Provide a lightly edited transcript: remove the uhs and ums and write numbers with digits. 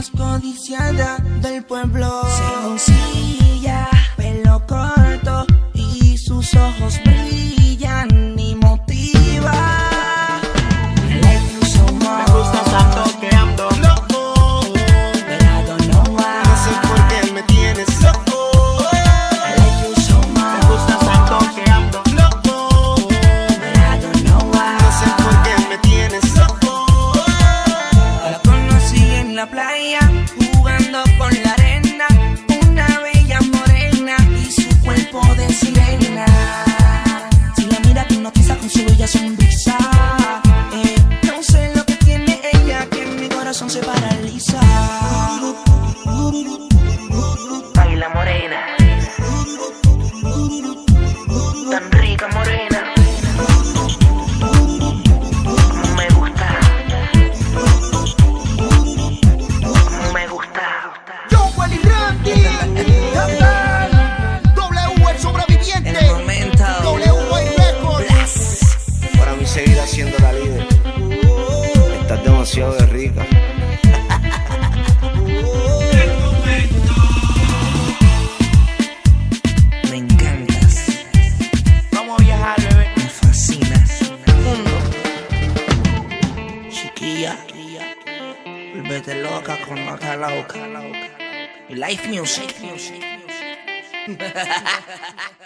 más codiciada del pueblo. Sencilla, pelo corto y sus ojos brillan y motiva. I like you so much. Me gusta tanto que ando loco, but I don't know why. no sé por qué me tienes loco. I like you so much. Me gusta tanto que ando loco, but I don't know why. no sé por qué me tienes loco. La conocí en la playa, jugando con la arena, una bella morena y su cuerpo de sirena. Si la mira te hipnotiza con su bella sonrisa. No sé lo que tiene ella, que en mi corazón se paraliza. Baila morena, tan rica morena. Me gusta. Me gusta. Yo, Wally Randy, W el sobreviviente, El momento. W Records. Para mí seguir haciendo la líder. Estás demasiado de rica. Me encantas. Vamos a viajar, bebé. Me fascinas. Mundo. Chiquilla. Vuelvete loca con nota loca. Y life music.